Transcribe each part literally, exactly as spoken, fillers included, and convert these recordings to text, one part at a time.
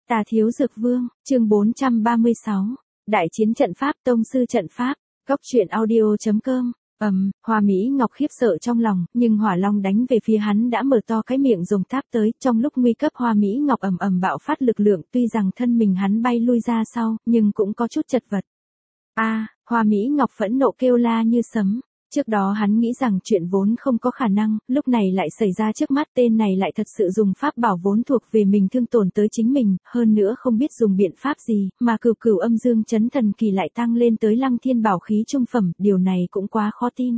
Tà Thiếu Dược Vương, chương bốn trăm ba mươi sáu, Đại chiến trận pháp, tông sư trận pháp, góc truyện audio chấm com. Ầm, Hoa Mỹ Ngọc khiếp sợ trong lòng, nhưng Hỏa Long đánh về phía hắn đã mở to cái miệng rồng tháp tới, trong lúc nguy cấp Hoa Mỹ Ngọc ầm ầm bạo phát lực lượng, tuy rằng thân mình hắn bay lui ra sau, nhưng cũng có chút chật vật. A, Hoa Mỹ Ngọc phẫn nộ kêu la như sấm. Trước đó hắn nghĩ rằng chuyện vốn không có khả năng, lúc này lại xảy ra trước mắt, tên này lại thật sự dùng pháp bảo vốn thuộc về mình thương tổn tới chính mình, hơn nữa không biết dùng biện pháp gì, mà cửu cửu âm dương chấn thần kỳ lại tăng lên tới lăng thiên bảo khí trung phẩm, điều này cũng quá khó tin.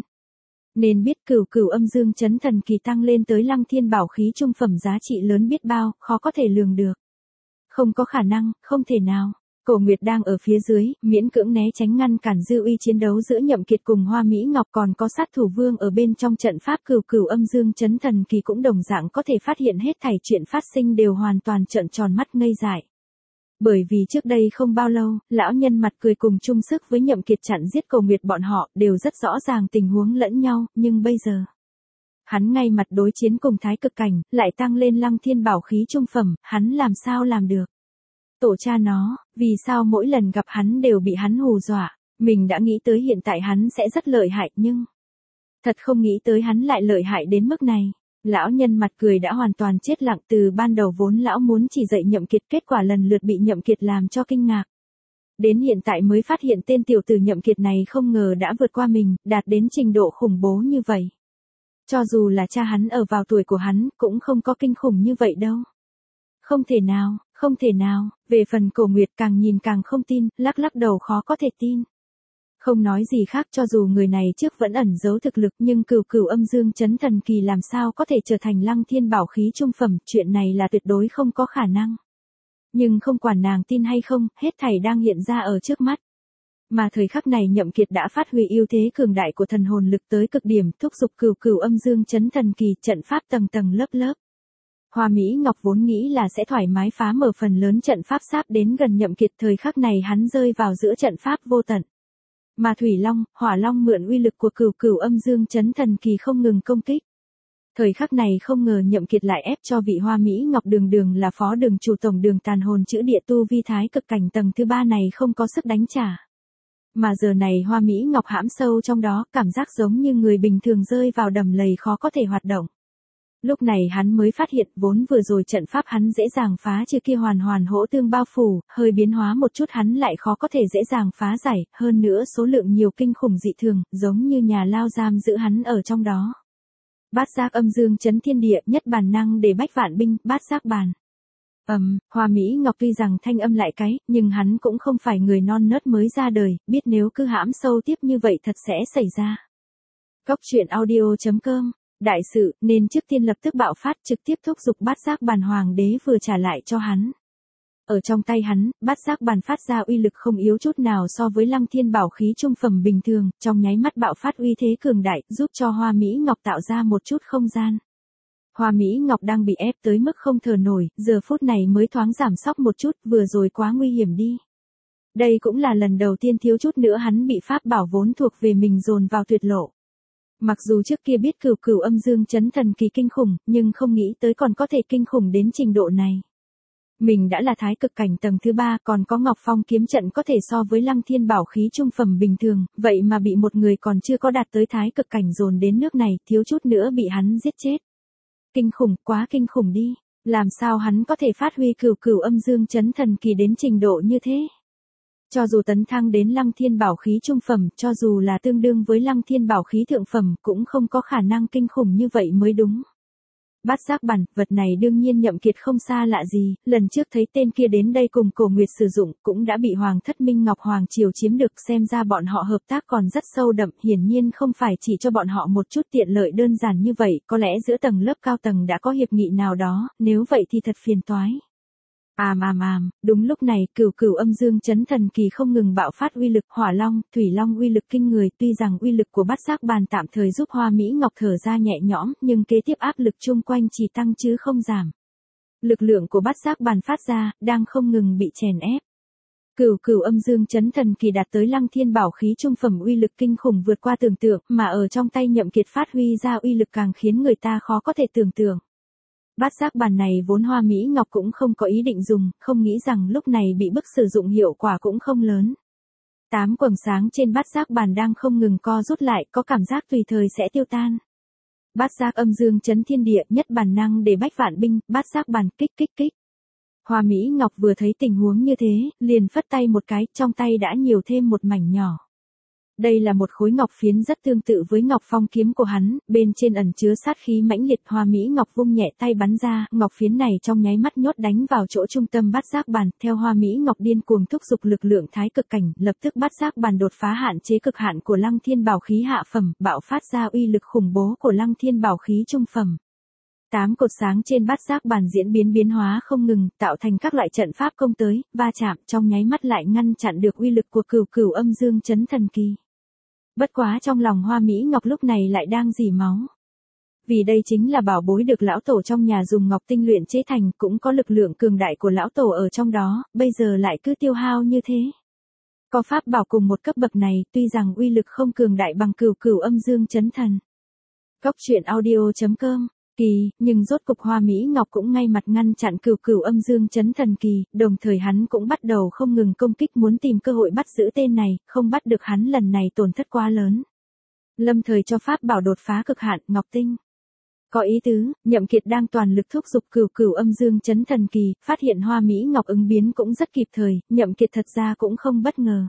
Nên biết cửu cửu âm dương chấn thần kỳ tăng lên tới lăng thiên bảo khí trung phẩm giá trị lớn biết bao, khó có thể lường được. Không có khả năng, không thể nào. Cổ Nguyệt đang ở phía dưới, miễn cưỡng né tránh ngăn cản dư uy chiến đấu giữa Nhậm Kiệt cùng Hoa Mỹ Ngọc, còn có sát thủ vương ở bên trong trận pháp cửu cửu âm dương chấn thần kỳ cũng đồng dạng có thể phát hiện hết thảy chuyện phát sinh, đều hoàn toàn trợn tròn mắt ngây dại. Bởi vì trước đây không bao lâu, lão nhân mặt cười cùng chung sức với Nhậm Kiệt chặn giết Cổ Nguyệt bọn họ, đều rất rõ ràng tình huống lẫn nhau, nhưng bây giờ hắn ngay mặt đối chiến cùng thái cực cảnh, lại tăng lên lăng thiên bảo khí trung phẩm, hắn làm sao làm được? Tổ cha nó, vì sao mỗi lần gặp hắn đều bị hắn hù dọa, mình đã nghĩ tới hiện tại hắn sẽ rất lợi hại nhưng thật không nghĩ tới hắn lại lợi hại đến mức này. Lão nhân mặt cười đã hoàn toàn chết lặng, từ ban đầu vốn lão muốn chỉ dạy Nhậm Kiệt, kết quả lần lượt bị Nhậm Kiệt làm cho kinh ngạc. Đến hiện tại mới phát hiện tên tiểu tử Nhậm Kiệt này không ngờ đã vượt qua mình, đạt đến trình độ khủng bố như vậy. Cho dù là cha hắn ở vào tuổi của hắn, cũng không có kinh khủng như vậy đâu. Không thể nào, không thể nào, về phần Cổ Nguyệt càng nhìn càng không tin, lắc lắc đầu khó có thể tin. Không nói gì khác, cho dù người này trước vẫn ẩn giấu thực lực, nhưng cửu cửu âm dương chấn thần kỳ làm sao có thể trở thành lăng thiên bảo khí trung phẩm, chuyện này là tuyệt đối không có khả năng. Nhưng không quản nàng tin hay không, hết thảy đang hiện ra ở trước mắt. Mà thời khắc này Nhậm Kiệt đã phát huy ưu thế cường đại của thần hồn lực tới cực điểm, thúc giục cửu cửu âm dương chấn thần kỳ, trận pháp tầng tầng lớp lớp. Hoa Mỹ Ngọc vốn nghĩ là sẽ thoải mái phá mở phần lớn trận pháp sáp đến gần Nhậm Kiệt, thời khắc này hắn rơi vào giữa trận pháp vô tận. Mà Thủy Long, Hỏa Long mượn uy lực của cửu cửu âm dương chấn thần kỳ không ngừng công kích. Thời khắc này không ngờ Nhậm Kiệt lại ép cho vị Hoa Mỹ Ngọc đường đường là phó đường chủ tổng đường tàn hồn chữ địa tu vi thái cực cảnh tầng thứ ba này không có sức đánh trả. Mà giờ này Hoa Mỹ Ngọc hãm sâu trong đó, cảm giác giống như người bình thường rơi vào đầm lầy khó có thể hoạt động. Lúc này hắn mới phát hiện vốn vừa rồi trận pháp hắn dễ dàng phá trừ kia hoàn hoàn hỗ tương bao phủ, hơi biến hóa một chút hắn lại khó có thể dễ dàng phá giải, hơn nữa số lượng nhiều kinh khủng dị thường, giống như nhà lao giam giữ hắn ở trong đó. Bát giác âm dương chấn thiên địa, nhất bản năng để bách vạn binh, bát giác bàn. Ầm, um, Hoa Mỹ Ngọc tuy rằng thanh âm lại cái, nhưng hắn cũng không phải người non nớt mới ra đời, biết nếu cứ hãm sâu tiếp như vậy thật sẽ xảy ra. Góc truyện audio chấm com. Đại sự, nên trước tiên lập tức bạo phát, trực tiếp thúc giục bát giác bàn hoàng đế vừa trả lại cho hắn. Ở trong tay hắn, bát giác bàn phát ra uy lực không yếu chút nào so với lăng thiên bảo khí trung phẩm bình thường, trong nháy mắt bạo phát uy thế cường đại, giúp cho Hoa Mỹ Ngọc tạo ra một chút không gian. Hoa Mỹ Ngọc đang bị ép tới mức không thở nổi, giờ phút này mới thoáng giảm sóc một chút, vừa rồi quá nguy hiểm đi. Đây cũng là lần đầu tiên thiếu chút nữa hắn bị pháp bảo vốn thuộc về mình dồn vào tuyệt lộ. Mặc dù trước kia biết cửu cửu âm dương chấn thần kỳ kinh khủng, nhưng không nghĩ tới còn có thể kinh khủng đến trình độ này. Mình đã là thái cực cảnh tầng thứ ba, còn có Ngọc Phong kiếm trận có thể so với lăng thiên bảo khí trung phẩm bình thường, vậy mà bị một người còn chưa có đạt tới thái cực cảnh dồn đến nước này, thiếu chút nữa bị hắn giết chết. Kinh khủng, quá kinh khủng đi, làm sao hắn có thể phát huy cửu cửu âm dương chấn thần kỳ đến trình độ như thế? Cho dù tấn thăng đến lăng thiên bảo khí trung phẩm, cho dù là tương đương với lăng thiên bảo khí thượng phẩm, cũng không có khả năng kinh khủng như vậy mới đúng. Bát giác bàn, vật này đương nhiên Nhậm Kiệt không xa lạ gì, lần trước thấy tên kia đến đây cùng Cổ Nguyệt sử dụng, cũng đã bị Hoàng thất Minh Ngọc Hoàng triều chiếm được, xem ra bọn họ hợp tác còn rất sâu đậm, hiển nhiên không phải chỉ cho bọn họ một chút tiện lợi đơn giản như vậy, có lẽ giữa tầng lớp cao tầng đã có hiệp nghị nào đó, nếu vậy thì thật phiền toái. Àm àm àm, đúng lúc này, cửu cửu âm dương chấn thần kỳ không ngừng bạo phát uy lực, Hỏa Long, Thủy Long uy lực kinh người, tuy rằng uy lực của bát giác bàn tạm thời giúp Hoa Mỹ Ngọc thở ra nhẹ nhõm, nhưng kế tiếp áp lực chung quanh chỉ tăng chứ không giảm. Lực lượng của bát giác bàn phát ra, đang không ngừng bị chèn ép. Cửu cửu âm dương chấn thần kỳ đạt tới lăng thiên bảo khí trung phẩm uy lực kinh khủng vượt qua tưởng tượng, mà ở trong tay Nhậm Kiệt phát huy ra uy lực càng khiến người ta khó có thể tưởng tượng. Bát giác bàn này vốn Hoa Mỹ Ngọc cũng không có ý định dùng, không nghĩ rằng lúc này bị bức sử dụng hiệu quả cũng không lớn. Tám quầng sáng trên bát giác bàn đang không ngừng co rút lại, có cảm giác tùy thời sẽ tiêu tan. Bát giác âm dương chấn thiên địa, nhất bản năng để bách vạn binh, bát giác bàn kích kích kích. Hoa Mỹ Ngọc vừa thấy tình huống như thế, liền phất tay một cái, trong tay đã nhiều thêm một mảnh nhỏ. Đây là một khối ngọc phiến rất tương tự với ngọc phong kiếm của hắn, bên trên ẩn chứa sát khí mãnh liệt. Hoa Mỹ Ngọc vung nhẹ tay bắn ra, ngọc phiến này trong nháy mắt nhốt đánh vào chỗ trung tâm bát giác bàn, theo Hoa Mỹ Ngọc điên cuồng thúc giục lực lượng thái cực cảnh, lập tức bát giác bàn đột phá hạn chế cực hạn của Lăng Thiên Bảo khí hạ phẩm, bạo phát ra uy lực khủng bố của Lăng Thiên Bảo khí trung phẩm. Tám cột sáng trên bát giác bàn diễn biến biến hóa không ngừng, tạo thành các loại trận pháp công tới, va chạm, trong nháy mắt lại ngăn chặn được uy lực của cửu cửu âm dương chấn thần kỳ. Bất quá trong lòng Hoa Mỹ Ngọc lúc này lại đang rỉ máu. Vì đây chính là bảo bối được lão tổ trong nhà dùng ngọc tinh luyện chế thành, cũng có lực lượng cường đại của lão tổ ở trong đó, bây giờ lại cứ tiêu hao như thế. Có pháp bảo cùng một cấp bậc này, tuy rằng uy lực không cường đại bằng cửu cửu âm dương chấn thần. Cốc truyện audio chấm com Kỳ, nhưng rốt cục Hoa Mỹ Ngọc cũng ngay mặt ngăn chặn cửu cửu âm dương chấn thần kỳ, đồng thời hắn cũng bắt đầu không ngừng công kích muốn tìm cơ hội bắt giữ tên này, không bắt được hắn lần này tổn thất quá lớn. Lâm thời cho pháp bảo đột phá cực hạn, Ngọc Tinh. Có ý tứ, Nhậm Kiệt đang toàn lực thúc giục cửu cửu âm dương chấn thần kỳ, phát hiện Hoa Mỹ Ngọc ứng biến cũng rất kịp thời, Nhậm Kiệt thật ra cũng không bất ngờ.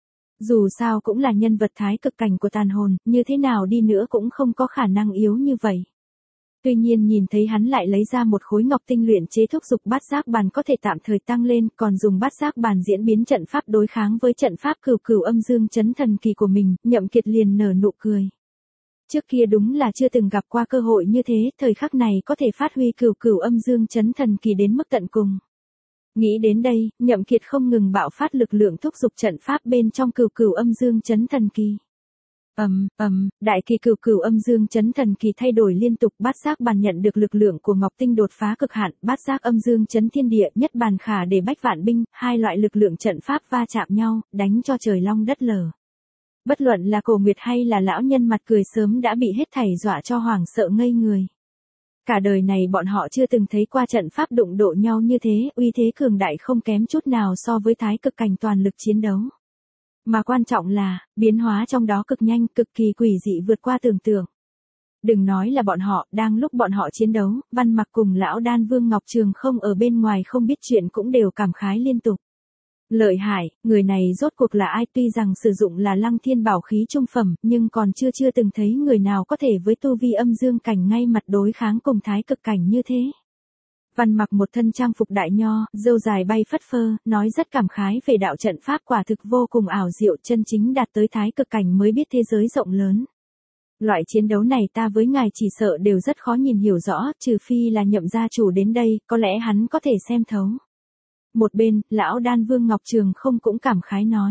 Dù sao cũng là nhân vật thái cực cảnh của tàn hồn, như thế nào đi nữa cũng không có khả năng yếu như vậy. Tuy nhiên nhìn thấy hắn lại lấy ra một khối ngọc tinh luyện chế thúc giục bát giác bàn có thể tạm thời tăng lên, còn dùng bát giác bàn diễn biến trận pháp đối kháng với trận pháp cửu cửu âm dương chấn thần kỳ của mình, Nhậm Kiệt liền nở nụ cười. Trước kia đúng là chưa từng gặp qua cơ hội như thế, thời khắc này có thể phát huy cửu cửu âm dương chấn thần kỳ đến mức tận cùng. Nghĩ đến đây, Nhậm Kiệt không ngừng bạo phát lực lượng thúc giục trận pháp bên trong cửu cửu âm dương chấn thần kỳ. Ầm, um, ầm, um, đại kỳ cửu cửu âm dương chấn thần kỳ thay đổi liên tục, bát giác bàn nhận được lực lượng của Ngọc Tinh đột phá cực hạn, bát giác âm dương chấn thiên địa, nhất bàn khả để bách vạn binh, hai loại lực lượng trận pháp va chạm nhau, đánh cho trời long đất lở. Bất luận là Cổ Nguyệt hay là lão nhân mặt cười sớm đã bị hết thảy dọa cho hoảng sợ ngây người. Cả đời này bọn họ chưa từng thấy qua trận pháp đụng độ nhau như thế, uy thế cường đại không kém chút nào so với thái cực cảnh toàn lực chiến đấu. Mà quan trọng là, biến hóa trong đó cực nhanh, cực kỳ quỷ dị vượt qua tưởng tượng. Đừng nói là bọn họ, đang lúc bọn họ chiến đấu, Văn Mặc cùng lão đan Vương Ngọc Trường không ở bên ngoài không biết chuyện cũng đều cảm khái liên tục. Lợi hại, người này rốt cuộc là ai, tuy rằng sử dụng là Lăng Thiên Bảo khí trung phẩm, nhưng còn chưa chưa từng thấy người nào có thể với tu vi âm dương cảnh ngay mặt đối kháng cùng thái cực cảnh như thế. Văn Mặc một thân trang phục đại nho, râu dài bay phất phơ, nói rất cảm khái về đạo trận pháp quả thực vô cùng ảo diệu, chân chính đạt tới thái cực cảnh mới biết thế giới rộng lớn. Loại chiến đấu này ta với ngài chỉ sợ đều rất khó nhìn hiểu rõ, trừ phi là Nhậm gia chủ đến đây, có lẽ hắn có thể xem thấu. Một bên, lão đan Vương Ngọc Trường không cũng cảm khái nói.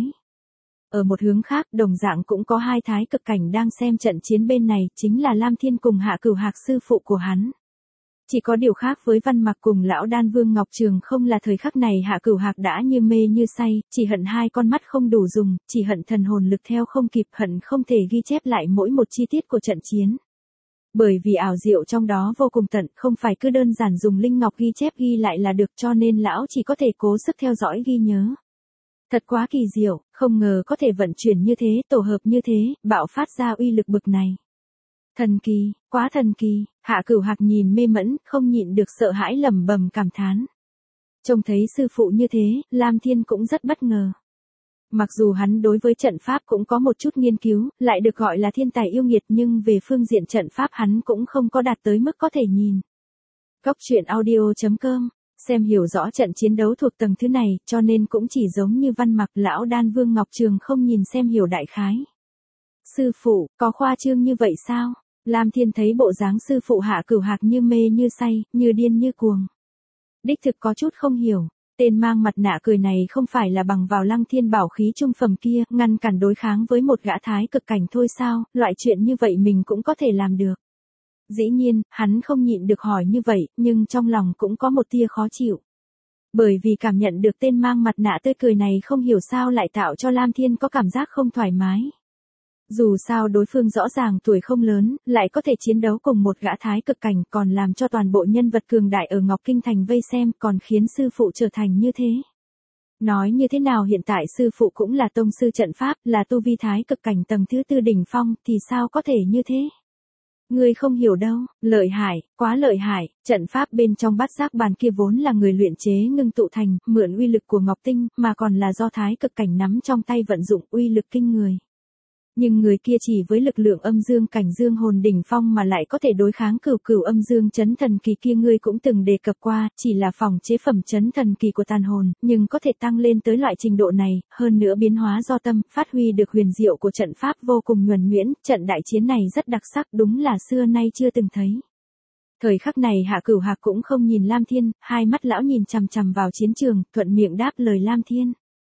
Ở một hướng khác, đồng dạng cũng có hai thái cực cảnh đang xem trận chiến bên này, chính là Lam Thiên cùng Hạ Cửu Hạc sư phụ của hắn. Chỉ có điều khác với Văn Mặc cùng lão đan Vương Ngọc Trường không là thời khắc này Hạ Cửu Hạc đã như mê như say, chỉ hận hai con mắt không đủ dùng, chỉ hận thần hồn lực theo không kịp, hận không thể ghi chép lại mỗi một chi tiết của trận chiến. Bởi vì ảo diệu trong đó vô cùng tận, không phải cứ đơn giản dùng linh ngọc ghi chép ghi lại là được, cho nên lão chỉ có thể cố sức theo dõi ghi nhớ. Thật quá kỳ diệu, không ngờ có thể vận chuyển như thế, tổ hợp như thế, bạo phát ra uy lực bực này. Thần kỳ, quá thần kỳ, Hạ Cửu Hạc nhìn mê mẫn, không nhịn được sợ hãi lẩm bẩm cảm thán. Trông thấy sư phụ như thế, Lam Thiên cũng rất bất ngờ. Mặc dù hắn đối với trận pháp cũng có một chút nghiên cứu, lại được gọi là thiên tài yêu nghiệt, nhưng về phương diện trận pháp hắn cũng không có đạt tới mức có thể nhìn. Cốc truyện audio chấm com, xem hiểu rõ trận chiến đấu thuộc tầng thứ này, cho nên cũng chỉ giống như Văn Mặc, lão đan Vương Ngọc Trường không nhìn xem hiểu đại khái. Sư phụ, có khoa trương như vậy sao? Lam Thiên thấy bộ dáng sư phụ Hạ Cửu Hạc như mê như say, như điên như cuồng. Đích thực có chút không hiểu. Tên mang mặt nạ cười này không phải là bằng vào Lăng Thiên Bảo khí trung phẩm kia, ngăn cản đối kháng với một gã thái cực cảnh thôi sao, loại chuyện như vậy mình cũng có thể làm được. Dĩ nhiên, hắn không nhịn được hỏi như vậy, nhưng trong lòng cũng có một tia khó chịu. Bởi vì cảm nhận được tên mang mặt nạ tươi cười này không hiểu sao lại tạo cho Lam Thiên có cảm giác không thoải mái. Dù sao đối phương rõ ràng tuổi không lớn, lại có thể chiến đấu cùng một gã thái cực cảnh, còn làm cho toàn bộ nhân vật cường đại ở Ngọc Kinh Thành vây xem, còn khiến sư phụ trở thành như thế. Nói như thế nào hiện tại sư phụ cũng là tông sư trận pháp, là tu vi thái cực cảnh tầng thứ tư đỉnh phong, thì sao có thể như thế? Ngươi không hiểu đâu, lợi hại, quá lợi hại, trận pháp bên trong bát giác bàn kia vốn là người luyện chế ngưng tụ thành, mượn uy lực của Ngọc Tinh, mà còn là do thái cực cảnh nắm trong tay vận dụng uy lực kinh người. Nhưng người kia chỉ với lực lượng âm dương cảnh dương hồn đỉnh phong mà lại có thể đối kháng cửu cửu âm dương chấn thần kỳ kia, ngươi cũng từng đề cập qua, chỉ là phòng chế phẩm chấn thần kỳ của tàn hồn, nhưng có thể tăng lên tới loại trình độ này, hơn nữa biến hóa do tâm, phát huy được huyền diệu của trận pháp vô cùng nhuần nhuyễn, trận đại chiến này rất đặc sắc, đúng là xưa nay chưa từng thấy. Thời khắc này Hạ Cửu Hạc cũng không nhìn Lam Thiên, hai mắt lão nhìn chằm chằm vào chiến trường, thuận miệng đáp lời Lam Thiên.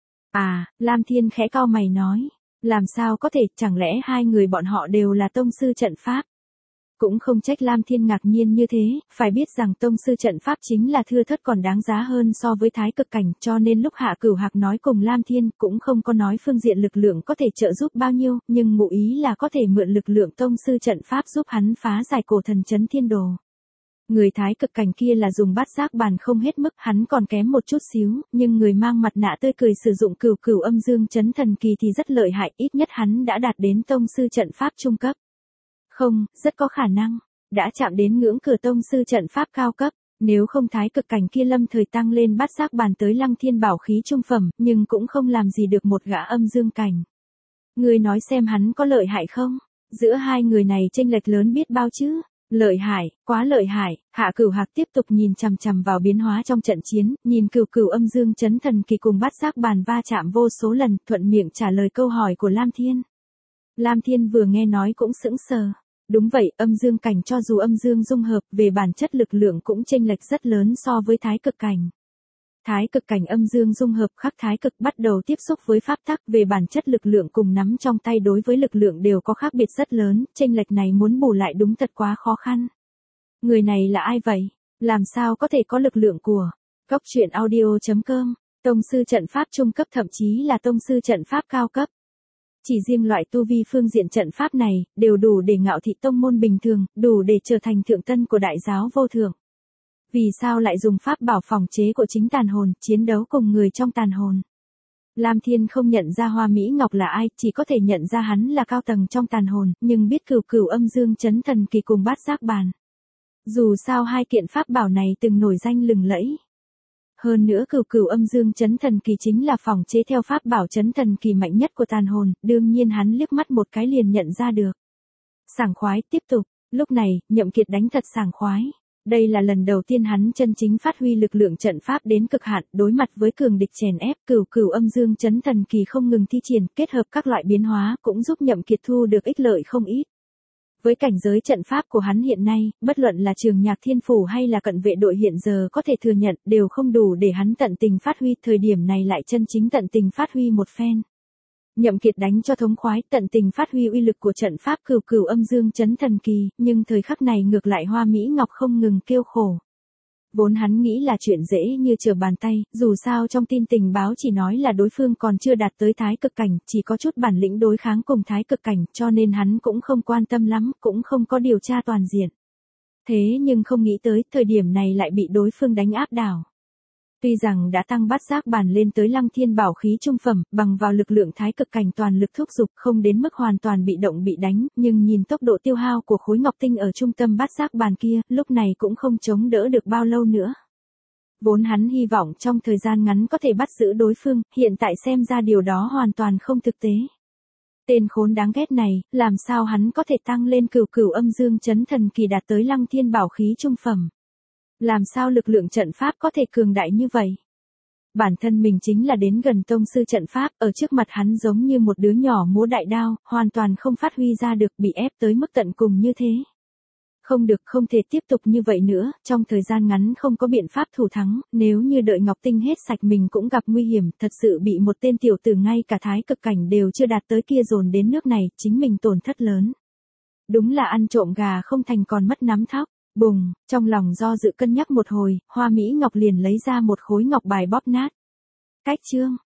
À, Lam Thiên khẽ cau mày nói. Làm sao có thể, chẳng lẽ hai người bọn họ đều là tông sư trận pháp? Cũng không trách Lam Thiên ngạc nhiên như thế, phải biết rằng tông sư trận pháp chính là thưa thớt còn đáng giá hơn so với thái cực cảnh, cho nên lúc Hạ Cửu Hạc nói cùng Lam Thiên cũng không có nói phương diện lực lượng có thể trợ giúp bao nhiêu, nhưng ngụ ý là có thể mượn lực lượng tông sư trận pháp giúp hắn phá giải cổ thần chấn thiên đồ. Người thái cực cảnh kia là dùng bát giác bàn không hết mức, hắn còn kém một chút xíu, nhưng người mang mặt nạ tươi cười sử dụng cửu cửu âm dương chấn thần kỳ thì rất lợi hại, ít nhất hắn đã đạt đến tông sư trận pháp trung cấp. Không, rất có khả năng, đã chạm đến ngưỡng cửa tông sư trận pháp cao cấp, nếu không thái cực cảnh kia lâm thời tăng lên bát giác bàn tới lăng thiên bảo khí trung phẩm, nhưng cũng không làm gì được một gã âm dương cảnh. Người nói xem hắn có lợi hại không? Giữa hai người này chênh lệch lớn biết bao chứ? Lợi hại, quá lợi hại. Hạ Cửu Hạc tiếp tục nhìn chằm chằm vào biến hóa trong trận chiến, nhìn cửu cửu âm dương chấn thần kỳ cùng bát giác bàn va chạm vô số lần, thuận miệng trả lời câu hỏi của Lam Thiên. Lam Thiên vừa nghe nói cũng sững sờ. Đúng vậy, âm dương cảnh cho dù âm dương dung hợp, về bản chất lực lượng cũng chênh lệch rất lớn so với thái cực cảnh. Thái cực cảnh âm dương dung hợp khắc thái cực bắt đầu tiếp xúc với pháp tắc, về bản chất lực lượng cùng nắm trong tay đối với lực lượng đều có khác biệt rất lớn, chênh lệch này muốn bù lại đúng thật quá khó khăn. Người này là ai vậy? Làm sao có thể có lực lượng của Cốc truyện audio chấm com, tông sư trận pháp trung cấp thậm chí là tông sư trận pháp cao cấp. Chỉ riêng loại tu vi phương diện trận pháp này, đều đủ để ngạo thị tông môn bình thường, đủ để trở thành thượng tân của đại giáo vô thượng. Vì sao lại dùng pháp bảo phòng chế của chính tàn hồn, chiến đấu cùng người trong tàn hồn? Lam Thiên không nhận ra Hoa Mỹ Ngọc là ai, chỉ có thể nhận ra hắn là cao tầng trong tàn hồn, nhưng biết cửu cửu âm dương chấn thần kỳ cùng bát giác bàn. Dù sao hai kiện pháp bảo này từng nổi danh lừng lẫy. Hơn nữa cửu cửu âm dương chấn thần kỳ chính là phòng chế theo pháp bảo chấn thần kỳ mạnh nhất của tàn hồn, đương nhiên hắn liếc mắt một cái liền nhận ra được. Sảng khoái, tiếp tục, lúc này, Nhậm Kiệt đánh thật sảng khoái. Đây là lần đầu tiên hắn chân chính phát huy lực lượng trận pháp đến cực hạn, đối mặt với cường địch chèn ép, cửu cửu âm dương chấn thần kỳ không ngừng thi triển, kết hợp các loại biến hóa, cũng giúp Nhậm Kiệt thu được ích lợi không ít. Với cảnh giới trận pháp của hắn hiện nay, bất luận là Trường Nhạc Thiên Phủ hay là cận vệ đội hiện giờ có thể thừa nhận, đều không đủ để hắn tận tình phát huy, thời điểm này lại chân chính tận tình phát huy một phen. Nhậm Kiệt đánh cho thống khoái, tận tình phát huy uy lực của trận pháp cửu cửu âm dương chấn thần kỳ, nhưng thời khắc này ngược lại Hoa Mỹ Ngọc không ngừng kêu khổ. Vốn hắn nghĩ là chuyện dễ như trở bàn tay, dù sao trong tin tình báo chỉ nói là đối phương còn chưa đạt tới thái cực cảnh, chỉ có chút bản lĩnh đối kháng cùng thái cực cảnh, cho nên hắn cũng không quan tâm lắm, cũng không có điều tra toàn diện. Thế nhưng không nghĩ tới, thời điểm này lại bị đối phương đánh áp đảo. Tuy rằng đã tăng bát giác bàn lên tới lăng thiên bảo khí trung phẩm, bằng vào lực lượng thái cực cảnh toàn lực thúc giục không đến mức hoàn toàn bị động bị đánh, nhưng nhìn tốc độ tiêu hao của khối ngọc tinh ở trung tâm bát giác bàn kia, lúc này cũng không chống đỡ được bao lâu nữa. Vốn hắn hy vọng trong thời gian ngắn có thể bắt giữ đối phương, hiện tại xem ra điều đó hoàn toàn không thực tế. Tên khốn đáng ghét này, làm sao hắn có thể tăng lên cửu cửu âm dương chấn thần kỳ đạt tới lăng thiên bảo khí trung phẩm? Làm sao lực lượng trận pháp có thể cường đại như vậy? Bản thân mình chính là đến gần tông sư trận pháp, ở trước mặt hắn giống như một đứa nhỏ múa đại đao, hoàn toàn không phát huy ra được, bị ép tới mức tận cùng như thế. Không được, không thể tiếp tục như vậy nữa, trong thời gian ngắn không có biện pháp thủ thắng, nếu như đợi Ngọc Tinh hết sạch mình cũng gặp nguy hiểm, thật sự bị một tên tiểu tử ngay cả thái cực cảnh đều chưa đạt tới kia dồn đến nước này, chính mình tổn thất lớn. Đúng là ăn trộm gà không thành còn mất nắm thóc. Bùng, trong lòng do dự cân nhắc một hồi, Hoa Mỹ Ngọc liền lấy ra một khối ngọc bài bóp nát. Cách chương,